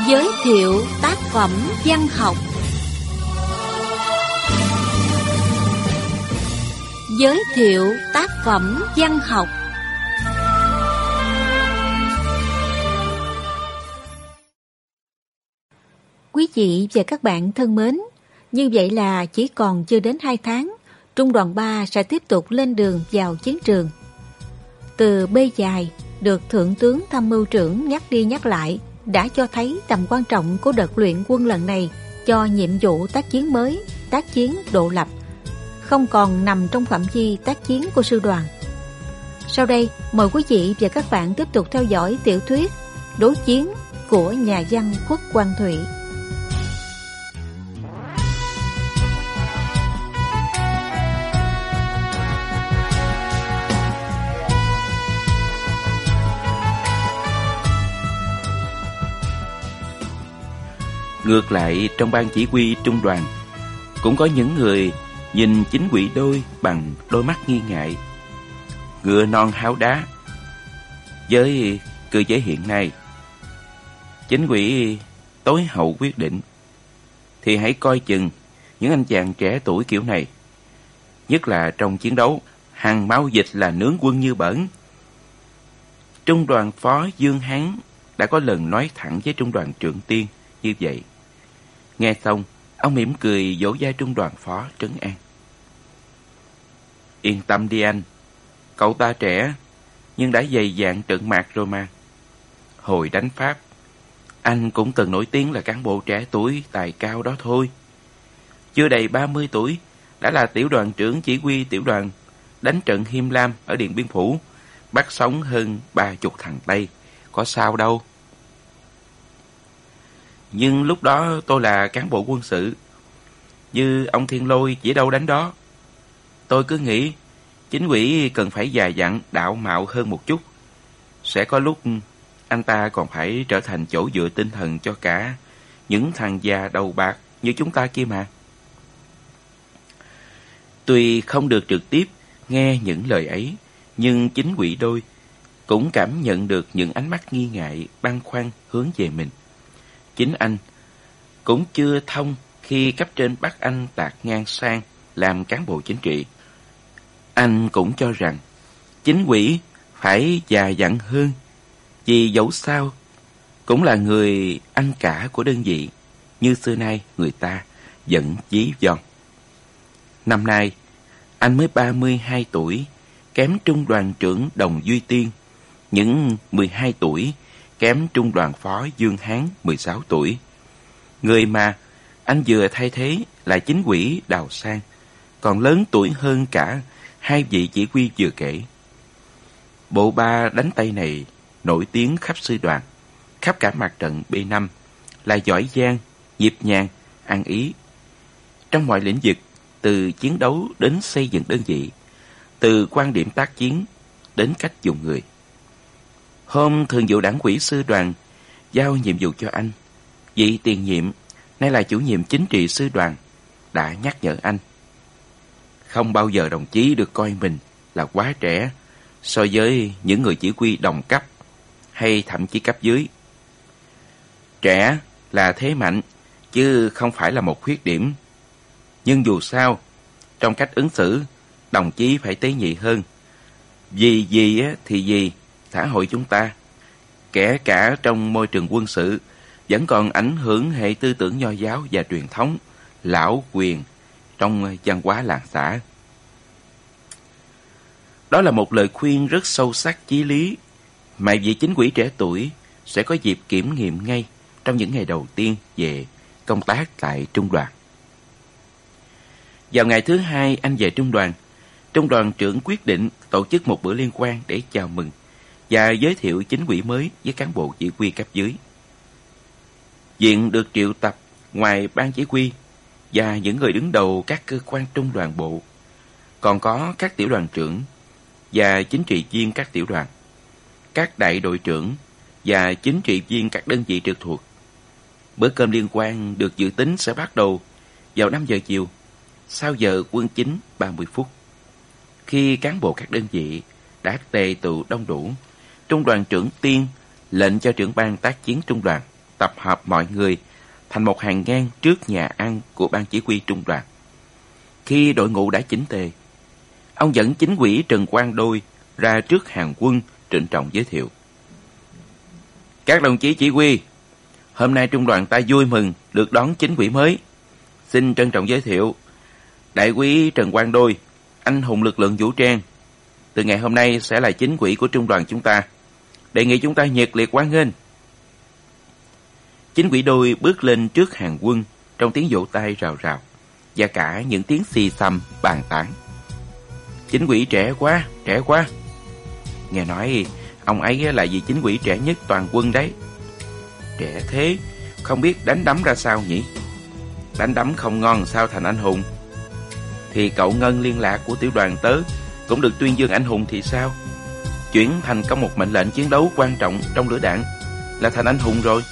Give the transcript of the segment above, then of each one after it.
Giới thiệu tác phẩm văn học. Giới thiệu tác phẩm văn học. Quý vị và các bạn thân mến, như vậy là chỉ còn chưa đến 2 tháng, Trung đoàn 3 sẽ tiếp tục lên đường vào chiến trường. Từ bê dài được Thượng tướng Tham mưu trưởng nhắc đi nhắc lại đã cho thấy tầm quan trọng của đợt luyện quân lần này cho nhiệm vụ tác chiến mới, tác chiến độ lập, không còn nằm trong phạm vi tác chiến của sư đoàn. Sau đây, mời quý vị và các bạn tiếp tục theo dõi tiểu thuyết Đối chiến của nhà văn Khuất Quang Thụy. Ngược lại, trong ban chỉ huy trung đoàn cũng có những người nhìn chính ủy đôi bằng đôi mắt nghi ngại. Ngựa non háo đá. Với cơ chế hiện nay, chính ủy tối hậu quyết định thì hãy coi chừng những anh chàng trẻ tuổi kiểu này. Nhất là trong chiến đấu, hàng máu dịch là nướng quân như bẩn. Trung đoàn phó Dương Hán đã có lần nói thẳng với trung đoàn trưởng Tiên như vậy. Nghe xong, ông mỉm cười vỗ vai trung đoàn phó trấn an. Yên tâm đi anh, cậu ta trẻ, nhưng đã dày dạn trận mạc rồi mà. Hồi đánh Pháp, anh cũng từng nổi tiếng là cán bộ trẻ tuổi tài cao đó thôi. Chưa đầy 30 tuổi, đã là tiểu đoàn trưởng chỉ huy tiểu đoàn đánh trận Hiêm Lam ở Điện Biên Phủ, bắt sống hơn 30 thằng Tây, có sao đâu. Nhưng lúc đó tôi là cán bộ quân sự, như ông Thiên Lôi chỉ đâu đánh đó. Tôi cứ nghĩ chính ủy cần phải dày dặn đạo mạo hơn một chút. Sẽ có lúc anh ta còn phải trở thành chỗ dựa tinh thần cho cả những thằng già đầu bạc như chúng ta kia mà. Tuy không được trực tiếp nghe những lời ấy, nhưng chính ủy đôi cũng cảm nhận được những ánh mắt nghi ngại băn khoăn hướng về mình. Chính anh cũng chưa thông khi cấp trên bắt anh tạt ngang sang làm cán bộ chính trị. Anh cũng cho rằng chính ủy phải già dặn hơn, vì dẫu sao cũng là người anh cả của đơn vị, như xưa nay người ta vẫn ví von. Năm nay anh mới 32 tuổi, kém trung đoàn trưởng Đồng Duy Tiên, những 12 tuổi kém trung đoàn phó Dương Hán 16 tuổi. Người mà anh vừa thay thế là chính ủy Đào Sang, còn lớn tuổi hơn cả hai vị chỉ huy vừa kể. Bộ ba đánh Tây này nổi tiếng khắp sư đoàn, khắp cả mặt trận B5, là giỏi giang, nhịp nhàng, ăn ý. Trong mọi lĩnh vực, từ chiến đấu đến xây dựng đơn vị, từ quan điểm tác chiến đến cách dùng người. Hôm thường vụ đảng ủy sư đoàn giao nhiệm vụ cho anh, vị tiền nhiệm, nay là chủ nhiệm chính trị sư đoàn, đã nhắc nhở anh. Không bao giờ đồng chí được coi mình là quá trẻ so với những người chỉ huy đồng cấp hay thậm chí cấp dưới. Trẻ là thế mạnh, chứ không phải là một khuyết điểm. Nhưng dù sao, trong cách ứng xử, đồng chí phải tế nhị hơn. Vì gì thì gì, xã hội chúng ta, kể cả trong môi trường quân sự, vẫn còn ảnh hưởng hệ tư tưởng nho giáo và truyền thống, lão quyền trong văn hóa làng xã. Đó là một lời khuyên rất sâu sắc chí lý, mà vị chính ủy trẻ tuổi sẽ có dịp kiểm nghiệm ngay trong những ngày đầu tiên về công tác tại trung đoàn. Vào ngày thứ 2 anh về trung đoàn trưởng quyết định tổ chức một bữa liên hoan để chào mừng và giới thiệu chính ủy mới với cán bộ chỉ huy cấp dưới. Viện được triệu tập ngoài ban chỉ huy và những người đứng đầu các cơ quan trung đoàn bộ, còn có các tiểu đoàn trưởng và chính trị viên các tiểu đoàn, các đại đội trưởng và chính trị viên các đơn vị trực thuộc. Bữa cơm liên hoan được dự tính sẽ bắt đầu vào 5 giờ chiều, sau giờ quân chính 30 phút. Khi cán bộ các đơn vị đã tề tựu đông đủ, trung đoàn trưởng Tiên lệnh cho trưởng ban tác chiến trung đoàn tập hợp mọi người thành một hàng ngang trước nhà ăn của ban chỉ huy trung đoàn. Khi đội ngũ đã chỉnh tề, ông dẫn chính ủy Trần Quang Đôi ra trước hàng quân trịnh trọng giới thiệu. Các đồng chí chỉ huy, hôm nay trung đoàn ta vui mừng được đón chính ủy mới. Xin trân trọng giới thiệu, đại úy Trần Quang Đôi, anh hùng lực lượng vũ trang, từ ngày hôm nay sẽ là chính ủy của trung đoàn chúng ta. Đề nghị chúng ta nhiệt liệt hoan nghênh. Chính ủy Đôi bước lên trước hàng quân trong tiếng vỗ tay rào rào và cả những tiếng xì xầm bàn tán. Chính ủy trẻ quá, trẻ quá. Nghe nói ông ấy là vị chính ủy trẻ nhất toàn quân đấy. Trẻ thế, không biết đánh đấm ra sao nhỉ? Đánh đấm không ngon sao thành anh hùng? Thì cậu Ngân liên lạc của tiểu đoàn tớ cũng được tuyên dương anh hùng thì sao? Chuyển thành có một mệnh lệnh chiến đấu quan trọng trong lửa đạn là thành anh hùng rồi.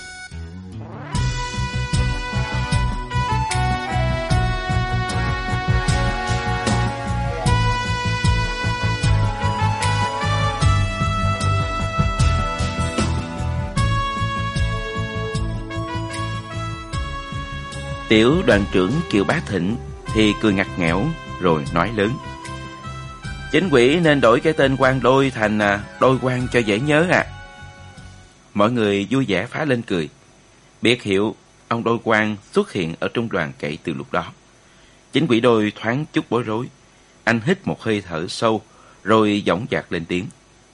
Tiểu đoàn trưởng Kiều Bá Thịnh thì cười ngặt nghẽo rồi nói lớn. Chính ủy nên đổi cái tên Quang Đôi thành Đôi Quang cho dễ nhớ à. Mọi người vui vẻ phá lên cười. Biệt hiệu ông Đôi Quang xuất hiện ở trung đoàn kể từ lúc đó. Chính ủy Đôi thoáng chút bối rối. Anh hít một hơi thở sâu rồi dõng dạc lên tiếng.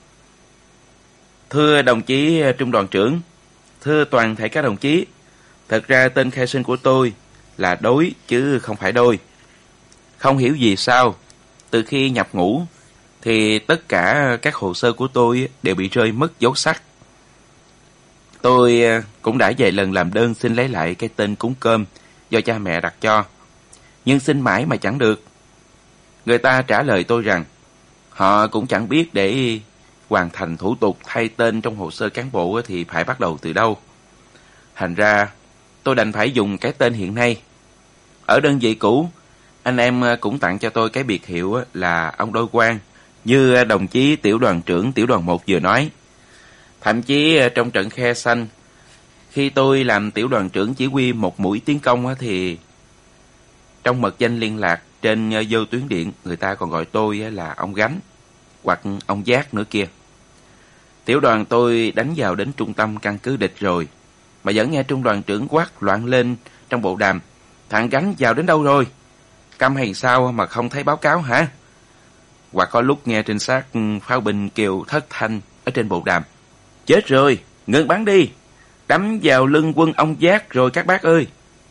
Thưa đồng chí trung đoàn trưởng, thưa toàn thể các đồng chí, thật ra tên khai sinh của tôi là Đối chứ không phải Đôi. Không hiểu vì sao, từ khi nhập ngũ thì tất cả các hồ sơ của tôi đều bị rơi mất dấu sắc. Tôi cũng đã vài lần làm đơn xin lấy lại cái tên cúng cơm do cha mẹ đặt cho, nhưng xin mãi mà chẳng được. Người ta trả lời tôi rằng họ cũng chẳng biết để hoàn thành thủ tục thay tên trong hồ sơ cán bộ thì phải bắt đầu từ đâu. Thành ra tôi đành phải dùng cái tên hiện nay. Ở đơn vị cũ, anh em cũng tặng cho tôi cái biệt hiệu là ông Đôi Quang, như đồng chí tiểu đoàn trưởng tiểu đoàn 1 vừa nói. Thậm chí trong trận Khe Xanh, khi tôi làm tiểu đoàn trưởng chỉ huy một mũi tiến công thì trong mật danh liên lạc trên vô tuyến điện, người ta còn gọi tôi là ông Gánh hoặc ông Giác nữa kia. Tiểu đoàn tôi đánh vào đến trung tâm căn cứ địch rồi, mà vẫn nghe trung đoàn trưởng quát loạn lên trong bộ đàm. Thằng Gánh vào đến đâu rồi? Câm hay sao mà không thấy báo cáo hả? Hoặc có lúc nghe trinh sát pháo binh kêu thất thanh ở trên bộ đàm. Chết rồi, ngừng bắn đi, đắm vào lưng quân ông Giác rồi các bác ơi.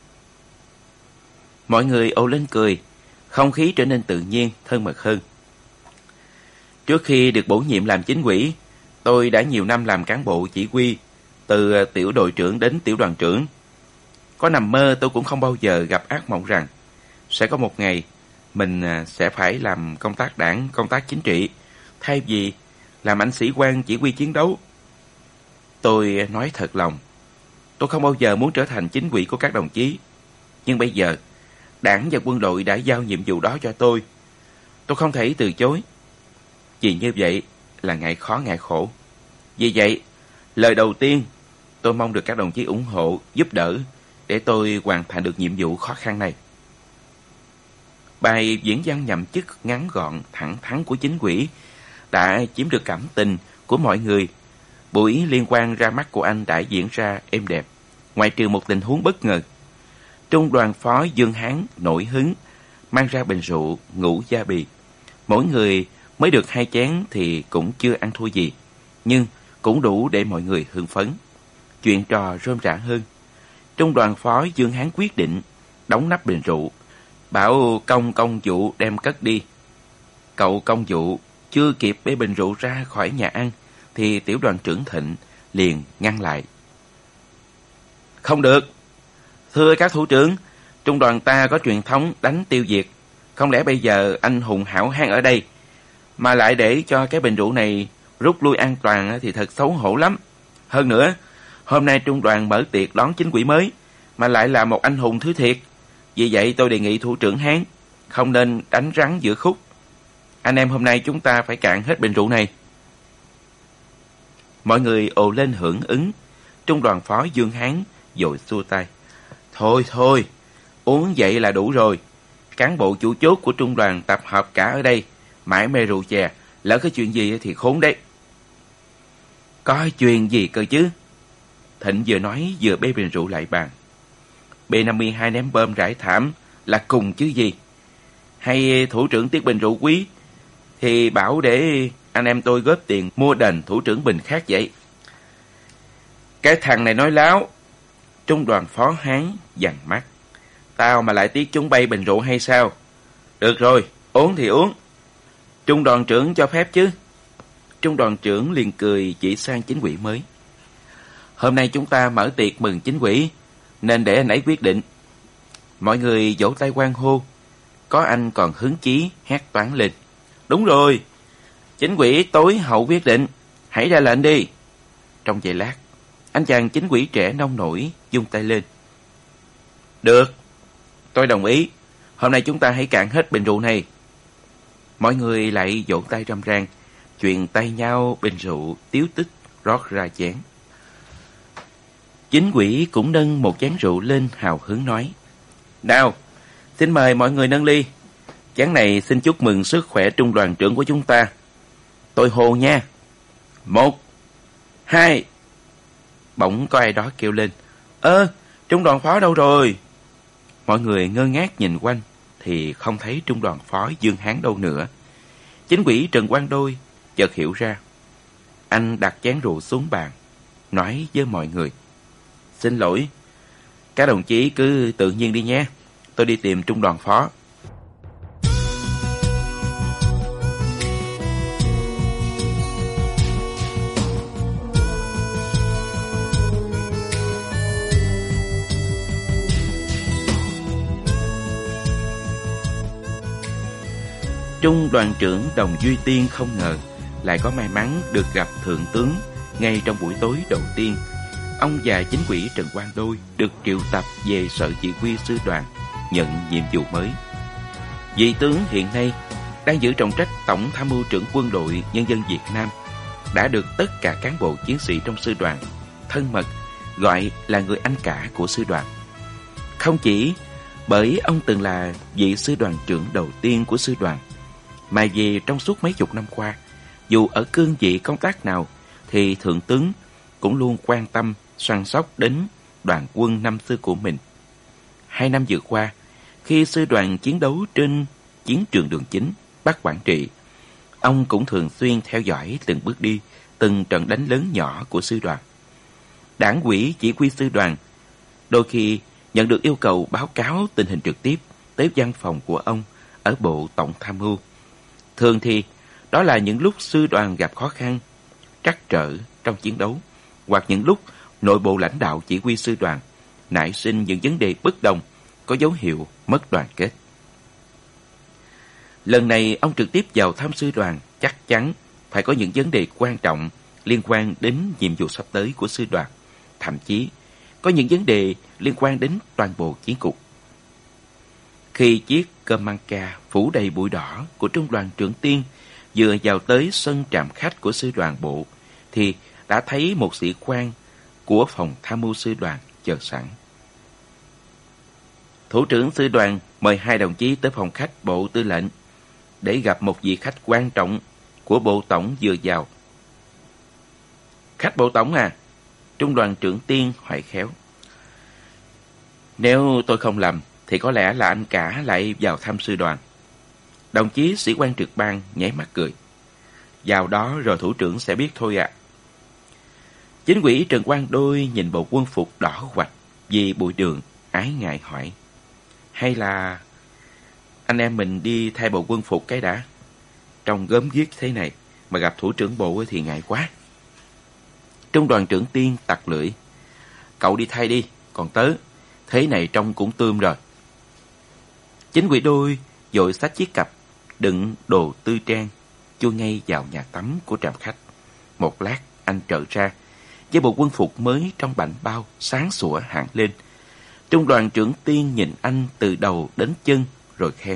Mọi người ồ lên cười, không khí trở nên tự nhiên, thân mật hơn. Trước khi được bổ nhiệm làm chính ủy, tôi đã nhiều năm làm cán bộ chỉ huy, từ tiểu đội trưởng đến tiểu đoàn trưởng. Có nằm mơ tôi cũng không bao giờ gặp ác mộng rằng sẽ có một ngày mình sẽ phải làm công tác đảng, công tác chính trị, thay vì làm anh sĩ quan chỉ huy chiến đấu. Tôi nói thật lòng, tôi không bao giờ muốn trở thành chính ủy của các đồng chí. Nhưng bây giờ, đảng và quân đội đã giao nhiệm vụ đó cho tôi. Tôi không thể từ chối. Vì như vậy là ngại khó ngại khổ. Vì vậy, lời đầu tiên, tôi mong được các đồng chí ủng hộ, giúp đỡ để tôi hoàn thành được nhiệm vụ khó khăn này. Bài diễn văn nhậm chức ngắn gọn, thẳng thắn của chính ủy đã chiếm được cảm tình của mọi người. Buổi liên hoan ra mắt của anh đã diễn ra êm đẹp, ngoại trừ một tình huống bất ngờ. Trung đoàn phó Dương Hán nổi hứng, mang ra bình rượu ngũ gia bì. Mỗi người mới được 2 chén thì cũng chưa ăn thua gì, nhưng cũng đủ để mọi người hưng phấn. Chuyện trò rôm rã hơn. Trung đoàn phó Dương Hán quyết định đóng nắp bình rượu, bảo công vụ đem cất đi. Cậu công vụ chưa kịp bê bình rượu ra khỏi nhà ăn thì tiểu đoàn trưởng Thịnh liền ngăn lại. Không được. Thưa các thủ trưởng, trung đoàn ta có truyền thống đánh tiêu diệt. Không lẽ bây giờ anh hùng hảo hán ở đây mà lại để cho cái bình rượu này rút lui an toàn thì thật xấu hổ lắm. Hơn nữa, hôm nay trung đoàn mở tiệc đón chính ủy mới mà lại là một anh hùng thứ thiệt. Vì vậy tôi đề nghị thủ trưởng Hán không nên đánh rắn giữa khúc. Anh em hôm nay chúng ta phải cạn hết bình rượu này. Mọi người ồ lên hưởng ứng, Trung đoàn phó Dương Hán vội xua tay. Thôi, uống vậy là đủ rồi. Cán bộ chủ chốt của trung đoàn tập hợp cả ở đây, mãi mê rượu chè, lỡ cái chuyện gì thì khốn đấy. Có chuyện gì cơ chứ? Thịnh vừa nói vừa bê bình rượu lại bàn. B-52 ném bom rải thảm là cùng chứ gì? Hay thủ trưởng Tiết bình rượu quý thì bảo để anh em tôi góp tiền mua đền thủ trưởng bình khác vậy? Cái thằng này nói láo. Trung đoàn phó Hán dằn mắt. Tao mà lại tiếc chúng bay bình rượu hay sao? Được rồi, uống thì uống. Trung đoàn trưởng cho phép chứ? Trung đoàn trưởng liền cười chỉ sang chính ủy mới. Hôm nay chúng ta mở tiệc mừng chính ủy, nên để anh ấy quyết định. Mọi người vỗ tay hoan hô. Có anh còn hứng chí hét toáng lên. Đúng rồi, chính ủy tối hậu quyết định, hãy ra lệnh đi. Trong giây lát, anh chàng chính ủy trẻ nông nổi vung tay lên. Được, tôi đồng ý. Hôm nay chúng ta hãy cạn hết bình rượu này. Mọi người lại vỗ tay râm ran, chuyền tay nhau bình rượu tiếu tích rót ra chén. Chính ủy cũng nâng một chén rượu lên hào hứng nói. Nào, xin mời mọi người nâng ly. Chén này xin chúc mừng sức khỏe trung đoàn trưởng của chúng ta. Tôi hô nha. 1, 2. Bỗng có ai đó kêu lên. Trung đoàn phó đâu rồi? Mọi người ngơ ngác nhìn quanh thì không thấy trung đoàn phó Dương Hán đâu nữa. Chính ủy Trần Quang Đôi chợt hiểu ra. Anh đặt chén rượu xuống bàn, nói với mọi người. Xin lỗi, các đồng chí cứ tự nhiên đi nhé. Tôi đi tìm trung đoàn phó. Trung đoàn trưởng Đồng Duy Tiên không ngờ lại có may mắn được gặp thượng tướng ngay trong buổi tối đầu tiên. Ông và chính ủy Trần Quang Đôi được triệu tập về sở chỉ huy sư đoàn nhận nhiệm vụ mới. Vị tướng hiện nay đang giữ trọng trách Tổng Tham mưu trưởng Quân đội Nhân dân Việt Nam đã được tất cả cán bộ chiến sĩ trong sư đoàn thân mật gọi là người anh cả của sư đoàn. Không chỉ bởi ông từng là vị sư đoàn trưởng đầu tiên của sư đoàn, mà vì trong suốt mấy chục năm qua, dù ở cương vị công tác nào thì thượng tướng cũng luôn quan tâm săn sóc đến đoàn quân năm xưa của mình. 2 năm vừa qua, khi sư đoàn chiến đấu trên chiến trường Đường Chính, Bắc Quảng Trị, ông cũng thường xuyên theo dõi từng bước đi, từng trận đánh lớn nhỏ của sư đoàn. Đảng ủy chỉ huy sư đoàn đôi khi nhận được yêu cầu báo cáo tình hình trực tiếp tới văn phòng của ông ở Bộ Tổng Tham mưu. Thường thì đó là những lúc sư đoàn gặp khó khăn, trắc trở trong chiến đấu, hoặc những lúc nội bộ lãnh đạo chỉ huy sư đoàn nảy sinh những vấn đề bất đồng có dấu hiệu mất đoàn kết. Lần này ông trực tiếp vào thăm sư đoàn chắc chắn phải có những vấn đề quan trọng liên quan đến nhiệm vụ sắp tới của sư đoàn, thậm chí có những vấn đề liên quan đến toàn bộ chiến cục. Khi chiếc Comanca phủ đầy bụi đỏ của trung đoàn trưởng Tiên vừa vào tới sân trạm khách của sư đoàn bộ, thì đã thấy một sĩ quan của phòng tham mưu sư đoàn chờ sẵn. Thủ trưởng sư đoàn mời 2 đồng chí tới phòng khách bộ tư lệnh để gặp một vị khách quan trọng của bộ tổng vừa vào. Khách bộ tổng à? Trung đoàn trưởng Tiên hỏi khéo. Nếu tôi không lầm thì có lẽ là anh cả lại vào thăm sư đoàn. Đồng chí sĩ quan trực ban nháy mắt cười. Vào đó rồi thủ trưởng sẽ biết thôi ạ. Chính ủy Trần Quang Đôi nhìn bộ quân phục đỏ hoạch vì bụi đường, ái ngại hỏi. Hay là anh em mình đi thay bộ quân phục cái đã? Trông gớm ghiếc thế này mà gặp thủ trưởng bộ thì ngại quá. Trung đoàn trưởng Tiên tặc lưỡi. Cậu đi thay đi, còn tớ thế này trông cũng tươm rồi. Chính ủy Đôi vội xách chiếc cặp đựng đồ tư trang chui ngay vào nhà tắm của trạm khách. Một lát anh trở ra với bộ quân phục mới trong bảnh bao sáng sủa hẳn lên. Trung đoàn trưởng Tiên nhìn anh từ đầu đến chân rồi khen.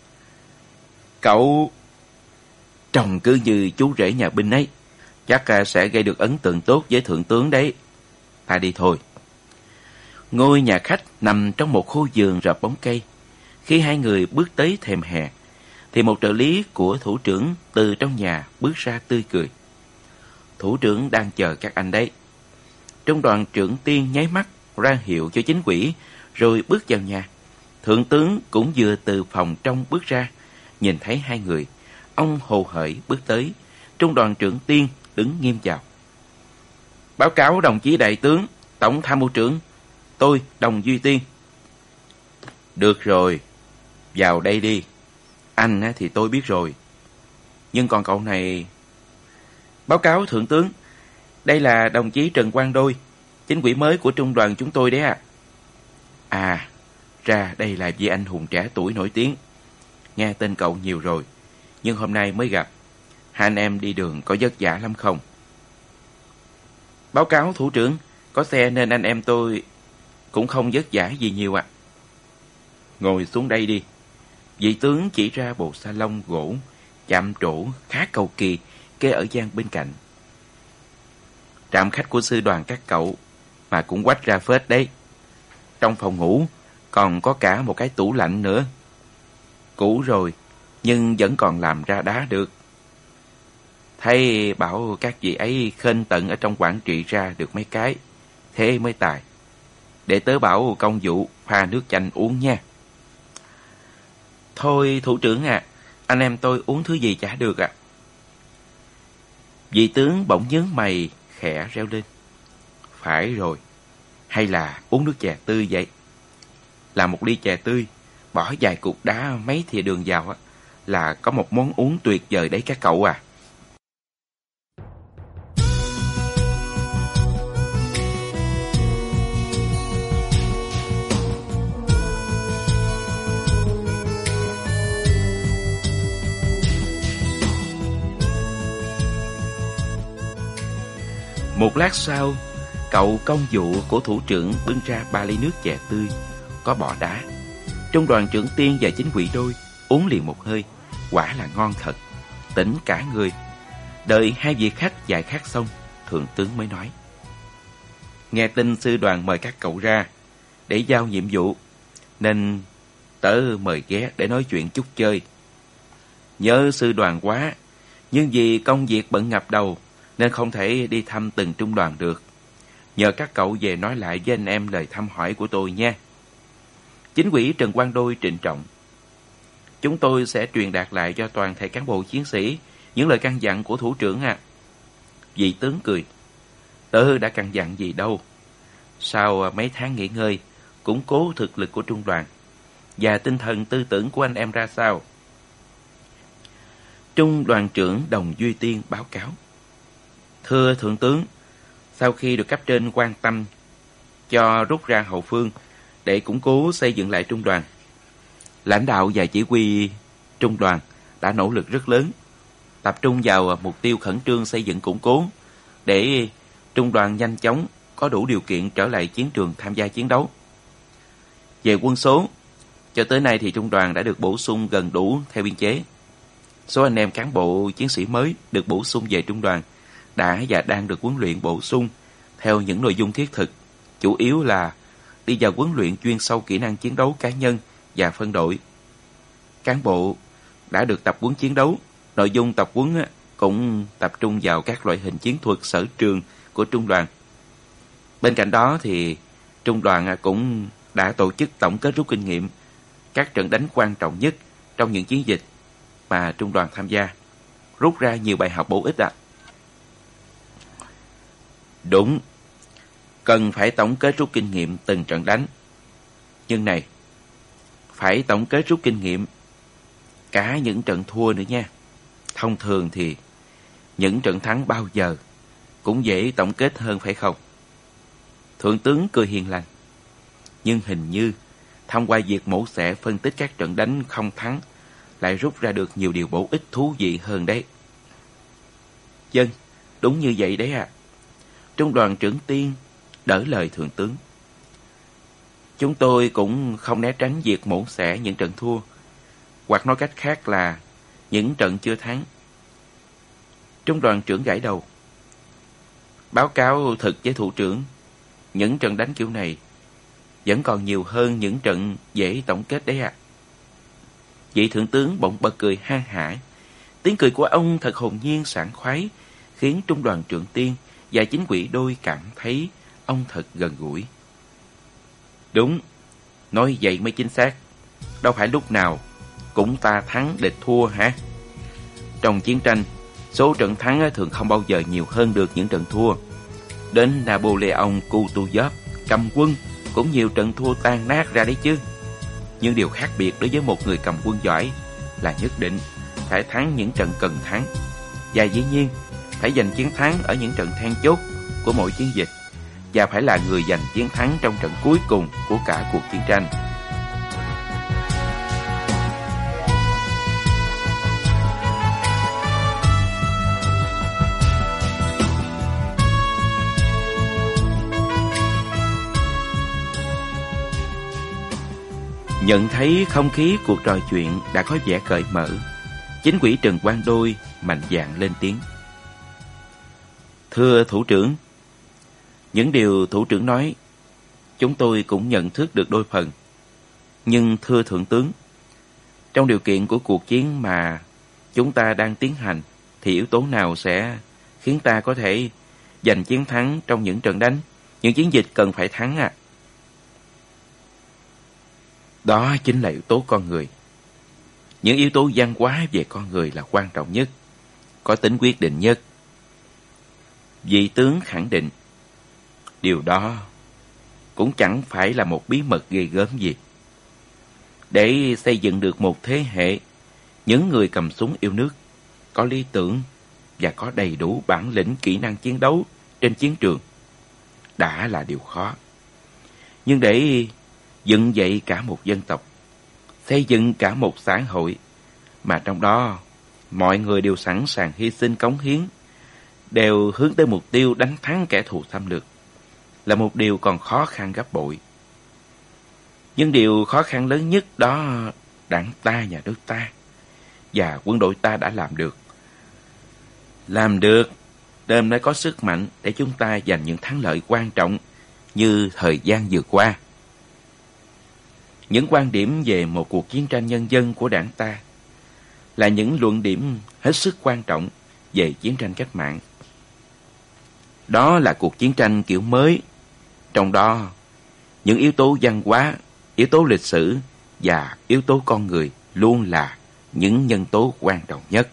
Cậu trông cứ như chú rể nhà binh ấy, chắc sẽ gây được ấn tượng tốt với thượng tướng đấy. ta đi thôi. Ngôi nhà khách nằm trong một khu vườn rợp bóng cây. Khi hai người bước tới thềm hè, thì một trợ lý của thủ trưởng từ trong nhà bước ra tươi cười. Thủ trưởng đang chờ các anh đấy. Trung đoàn trưởng Tiên nháy mắt ra hiệu cho chính quỹ, rồi bước vào nhà. Thượng tướng cũng vừa từ phòng trong bước ra. Nhìn thấy hai người, ông hồ hởi bước tới. Trung đoàn trưởng Tiên đứng nghiêm chào. Báo cáo đồng chí đại tướng, tổng tham mưu trưởng, tôi Đồng Duy Tiên. Được rồi, vào đây đi. Anh thì tôi biết rồi, nhưng còn cậu này... Báo cáo thượng tướng, đây là đồng chí Trần Quang Đôi, chính ủy mới của trung đoàn chúng tôi đấy ạ. À, ra đây là vị anh hùng trẻ tuổi nổi tiếng. Nghe tên cậu nhiều rồi, nhưng hôm nay mới gặp. Hai anh em đi đường có vất vả lắm không? Báo cáo thủ trưởng, có xe nên anh em tôi cũng không vất vả gì nhiều ạ. Ngồi xuống đây đi. Vị tướng chỉ ra bộ salon gỗ chạm trổ khá cầu kỳ kê ở gian bên cạnh. Trạm khách của sư đoàn các cậu mà cũng quách ra phết đấy. Trong phòng ngủ còn có cả một cái tủ lạnh nữa. Cũ rồi nhưng vẫn còn làm ra đá được. Thấy bảo các vị ấy khênh tận ở trong quản trị ra được mấy cái, thế mới tài. Để tớ bảo công vụ pha nước chanh uống nha. Thôi thủ trưởng à, anh em tôi uống thứ gì chả được ạ. Vị tướng bỗng nhướng mày khẽ reo lên. Phải rồi, hay là uống nước chè tươi vậy? Làm một ly chè tươi, bỏ vài cục đá mấy thìa đường vào là có một món uống tuyệt vời đấy các cậu à. Một lát sau, cậu công vụ của thủ trưởng bưng ra 3 ly nước chè tươi, có bò đá. Trung đoàn trưởng Tiên và chính quỷ Đôi uống liền một hơi, quả là ngon thật, tỉnh cả người. Đợi hai vị khách giải khát xong, thượng tướng mới nói. Nghe tin sư đoàn mời các cậu ra để giao nhiệm vụ, nên tớ mời ghé để nói chuyện chút chơi. Nhớ sư đoàn quá, nhưng vì công việc bận ngập đầu, nên không thể đi thăm từng trung đoàn được. Nhờ các cậu về nói lại với anh em lời thăm hỏi của tôi nha. Chính ủy Trần Quang Đôi trịnh trọng. Chúng tôi sẽ truyền đạt lại cho toàn thể cán bộ chiến sĩ những lời căn dặn của thủ trưởng ạ. Vị tướng cười. Tớ đã căn dặn gì đâu. Sau mấy tháng nghỉ ngơi, củng cố thực lực của trung đoàn và tinh thần tư tưởng của anh em ra sao? Trung đoàn trưởng Đồng Duy Tiên báo cáo. Thưa thượng tướng, sau khi được cấp trên quan tâm cho rút ra hậu phương để củng cố xây dựng lại trung đoàn, lãnh đạo và chỉ huy trung đoàn đã nỗ lực rất lớn, tập trung vào mục tiêu khẩn trương xây dựng củng cố để trung đoàn nhanh chóng có đủ điều kiện trở lại chiến trường tham gia chiến đấu. Về quân số, cho tới nay thì trung đoàn đã được bổ sung gần đủ theo biên chế. Số anh em cán bộ chiến sĩ mới được bổ sung về trung đoàn đã và đang được huấn luyện bổ sung theo những nội dung thiết thực, chủ yếu là đi vào huấn luyện chuyên sâu kỹ năng chiến đấu cá nhân và phân đội. Cán bộ đã được tập huấn chiến đấu, nội dung tập huấn cũng tập trung vào các loại hình chiến thuật sở trường của trung đoàn. Bên cạnh đó thì trung đoàn cũng đã tổ chức tổng kết rút kinh nghiệm các trận đánh quan trọng nhất trong những chiến dịch mà trung đoàn tham gia, rút ra nhiều bài học bổ ích ạ. Đúng, cần phải tổng kết rút kinh nghiệm từng trận đánh. Nhưng này, phải tổng kết rút kinh nghiệm cả những trận thua nữa nha. Thông thường thì những trận thắng bao giờ cũng dễ tổng kết hơn phải không? Thượng tướng cười hiền lành. Nhưng hình như thông qua việc mổ xẻ phân tích các trận đánh không thắng lại rút ra được nhiều điều bổ ích thú vị hơn đấy. Vâng, đúng như vậy đấy ạ. Trung đoàn trưởng Tiên đỡ lời thượng tướng. Chúng tôi cũng không né tránh việc mổ xẻ những trận thua, hoặc nói cách khác là những trận chưa thắng. Trung đoàn trưởng gãi đầu. Báo cáo thực với thủ trưởng, những trận đánh kiểu này vẫn còn nhiều hơn những trận dễ tổng kết đấy ạ. Vị thượng tướng bỗng bật cười ha hả. Tiếng cười của ông thật hồn nhiên sảng khoái, khiến trung đoàn trưởng Tiên và chính quỷ Đôi cảm thấy ông thật gần gũi. Đúng, nói vậy mới chính xác. Đâu phải lúc nào cũng ta thắng địch thua hả? Trong chiến tranh, số trận thắng thường không bao giờ nhiều hơn được những trận thua. Đến Napoleon Kutuzov cầm quân cũng nhiều trận thua tan nát ra đấy chứ. Nhưng điều khác biệt đối với một người cầm quân giỏi là nhất định phải thắng những trận cần thắng, và dĩ nhiên phải giành chiến thắng ở những trận then chốt của mỗi chiến dịch, và phải là người giành chiến thắng trong trận cuối cùng của cả cuộc chiến tranh. Nhận thấy không khí cuộc trò chuyện đã có vẻ cởi mở, chính quỷ Trần Quang Đôi mạnh dạn lên tiếng. Thưa thủ trưởng, những điều thủ trưởng nói, chúng tôi cũng nhận thức được đôi phần. Nhưng thưa thượng tướng, trong điều kiện của cuộc chiến mà chúng ta đang tiến hành, thì yếu tố nào sẽ khiến ta có thể giành chiến thắng trong những trận đánh, những chiến dịch cần phải thắng ạ? Đó chính là yếu tố con người. Những yếu tố văn hóa về con người là quan trọng nhất, có tính quyết định nhất. Vị tướng khẳng định, điều đó cũng chẳng phải là một bí mật ghê gớm gì. Để xây dựng được một thế hệ, những người cầm súng yêu nước, có lý tưởng và có đầy đủ bản lĩnh kỹ năng chiến đấu trên chiến trường, đã là điều khó. Nhưng để dựng dậy cả một dân tộc, xây dựng cả một xã hội, mà trong đó mọi người đều sẵn sàng hy sinh cống hiến, đều hướng tới mục tiêu đánh thắng kẻ thù xâm lược, là một điều còn khó khăn gấp bội. Nhưng điều khó khăn lớn nhất đó đảng ta, nhà nước ta và quân đội ta đã làm được. Làm được nên mới có sức mạnh để chúng ta giành những thắng lợi quan trọng như thời gian vừa qua. Những quan điểm về một cuộc chiến tranh nhân dân của đảng ta là những luận điểm hết sức quan trọng về chiến tranh cách mạng. Đó là cuộc chiến tranh kiểu mới, trong đó những yếu tố văn hóa, yếu tố lịch sử và yếu tố con người luôn là những nhân tố quan trọng nhất.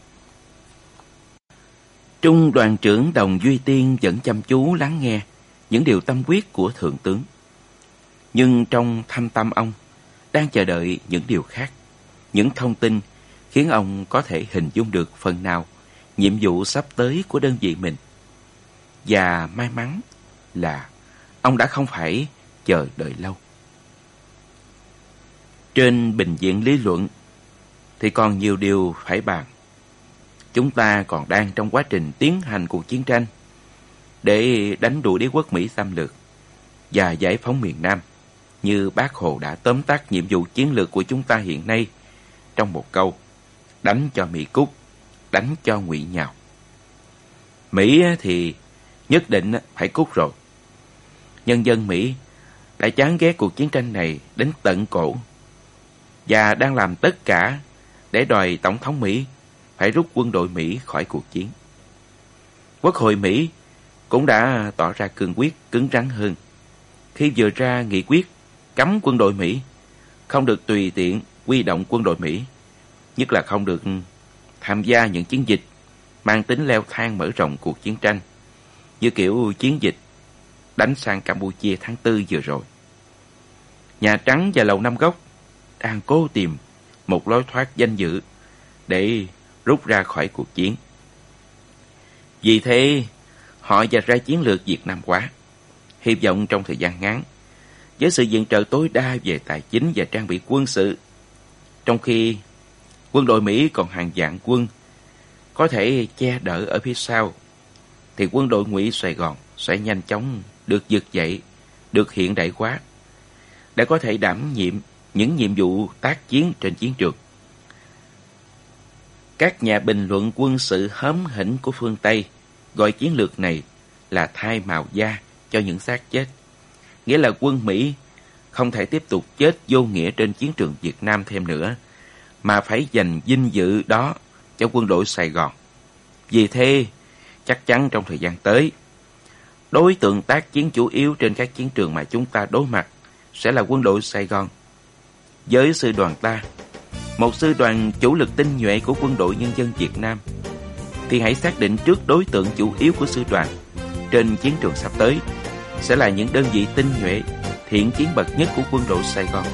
Trung đoàn trưởng Đồng Duy Tiên vẫn chăm chú lắng nghe những điều tâm huyết của thượng tướng. Nhưng trong thâm tâm ông đang chờ đợi những điều khác, những thông tin khiến ông có thể hình dung được phần nào nhiệm vụ sắp tới của đơn vị mình. Và may mắn là ông đã không phải chờ đợi lâu. Trên bình diện lý luận thì còn nhiều điều phải bàn. Chúng ta còn đang trong quá trình tiến hành cuộc chiến tranh để đánh đuổi đế quốc Mỹ xâm lược và giải phóng miền Nam, như Bác Hồ đã tóm tắt nhiệm vụ chiến lược của chúng ta hiện nay trong một câu: đánh cho Mỹ cút, đánh cho Ngụy nhào. Mỹ thì nhất định phải cút rồi. Nhân dân Mỹ đã chán ghét cuộc chiến tranh này đến tận cổ và đang làm tất cả để đòi Tổng thống Mỹ phải rút quân đội Mỹ khỏi cuộc chiến. Quốc hội Mỹ cũng đã tỏ ra cương quyết, cứng rắn hơn khi vừa ra nghị quyết cấm quân đội Mỹ không được tùy tiện huy động quân đội Mỹ, nhất là không được tham gia những chiến dịch mang tính leo thang mở rộng cuộc chiến tranh, như kiểu chiến dịch đánh sang Campuchia tháng 4 vừa rồi. Nhà Trắng và Lầu Năm Góc đang cố tìm một lối thoát danh dự để rút ra khỏi cuộc chiến. Vì thế, họ dạch ra chiến lược Việt Nam hóa, hy vọng trong thời gian ngắn, với sự viện trợ tối đa về tài chính và trang bị quân sự, trong khi quân đội Mỹ còn hàng vạn quân có thể che đỡ ở phía sau, thì quân đội Ngụy Sài Gòn sẽ nhanh chóng được vực dậy, được hiện đại hóa, để có thể đảm nhiệm những nhiệm vụ tác chiến trên chiến trường. Các nhà bình luận quân sự hóm hỉnh của phương Tây gọi chiến lược này là thay màu da cho những xác chết. Nghĩa là quân Mỹ không thể tiếp tục chết vô nghĩa trên chiến trường Việt Nam thêm nữa, mà phải dành vinh dự đó cho quân đội Sài Gòn. Vì thế, chắc chắn trong thời gian tới, đối tượng tác chiến chủ yếu trên các chiến trường mà chúng ta đối mặt sẽ là quân đội Sài Gòn. Với sư đoàn ta, một sư đoàn chủ lực tinh nhuệ của quân đội nhân dân Việt Nam, thì hãy xác định trước đối tượng chủ yếu của sư đoàn trên chiến trường sắp tới sẽ là những đơn vị tinh nhuệ, thiện chiến bậc nhất của quân đội Sài Gòn.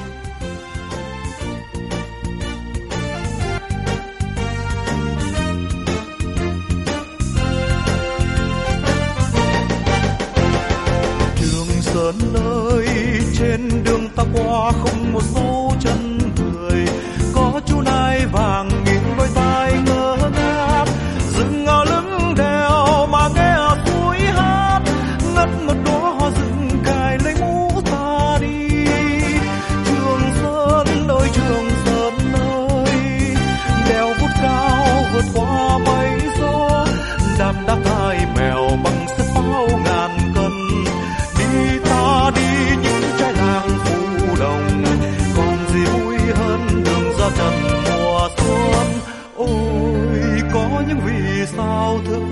Trường Sơn ơi, trên đường ta qua không một dấu chân người, có chú nai vàng nghìn đôi tai ngơ ngác, dừng ở lưng đèo mà nghe suối hát, ngất một đóa hoa rừng cài lấy mũ ta đi. Trường Sơn ơi, Trường Sơn ơi, đèo vút cao vượt qua mây gió, đạp đá tai mèo bằng sức pháo ngàn cân. Đi ta đi những trái làng phù đồng, còn gì vui hơn đường ra trần mùa xuân. Ôi có những vì sao thức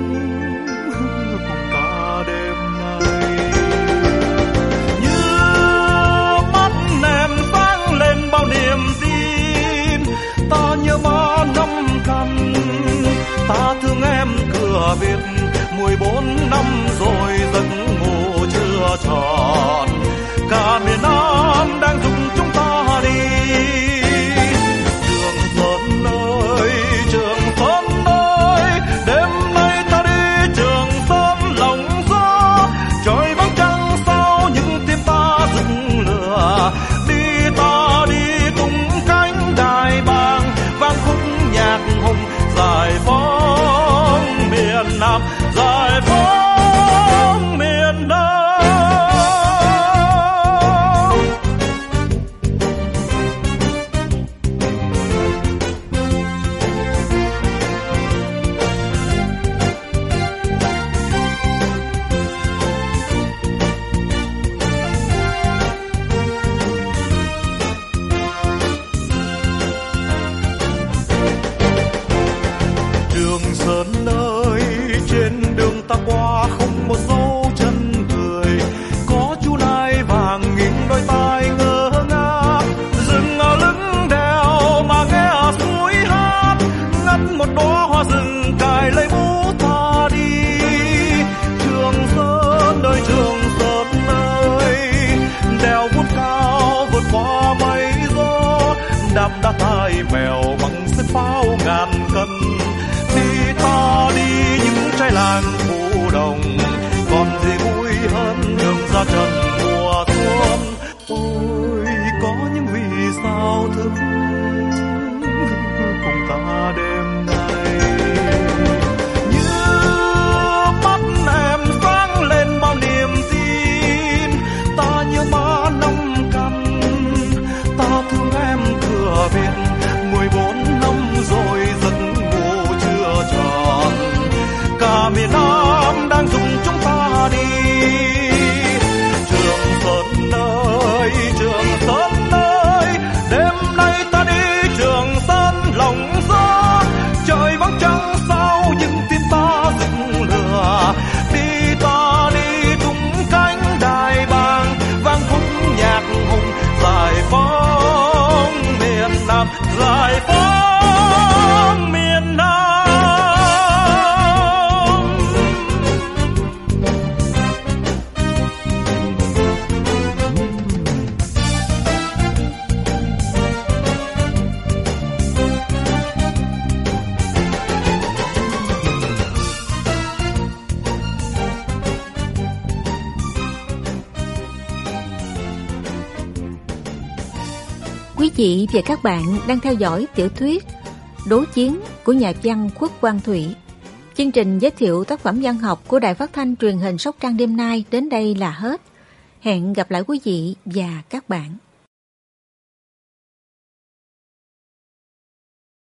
cùng ta đêm nay, như mắt em sáng lên bao niềm tin. Ta nhớ má năm căn, ta thương em cửa Việt 14 năm rồi giấc ngủ chưa tròn. Cả miền Nam đang dùng chúng ta đi. Trường Sơn ơi, Trường Sơn ơi, đêm nay ta đi Trường Sơn lòng gió. Trời vắng trăng sau những tim ta rực lửa. Đi ta đi tung cánh đài bàng, vang khúc nhạc hùng giải phóng miền Nam, giải phóng miền Nam. Trường Sơn ơi, trên đường ta qua không một dấu chân người, có chú nai vàng nghìn đôi tai ngơ ngác, dừng ở lưng đèo mà nghe suối hát, ngắt một đóa hoa rừng cài lấy mũ ta đi. Trường Sơn ơi, Trường Sơn ơi, đèo vút cao vượt qua mây gió, đạp đá tai mèo bằng sức pháo ngàn cân. Đi ta đi những trái làng phù đồng, còn gì vui hơn đường ra trần mùa xuân. Ôi có những vì sao thức cùng ta đêm nay, như mắt em sáng lên bao niềm tin. Ta nhớ má năm căn, ta thương em cửa Việt 14 năm rồi giấc ngủ chưa tròn. Cả miền Nam đang dùng chúng ta đi. Trường Sơn ơi, Trường Sơn ơi, đêm nay ta đi Trường Sơn lòng gió. Trời vắng trăng sau những tim ta rực lửa. Đi ta đi tung cánh đài bàng, vang khúc nhạc hùng giải phóng miền Nam, giải phóng miền Nam. Quý vị và các bạn đang theo dõi tiểu thuyết Đố Chiến của nhà văn Khuất Quang Thụy. Chương trình giới thiệu tác phẩm văn học của Đài Phát thanh Truyền hình Sóc Trăng đêm nay đến đây là hết. Hẹn gặp lại quý vị và các bạn.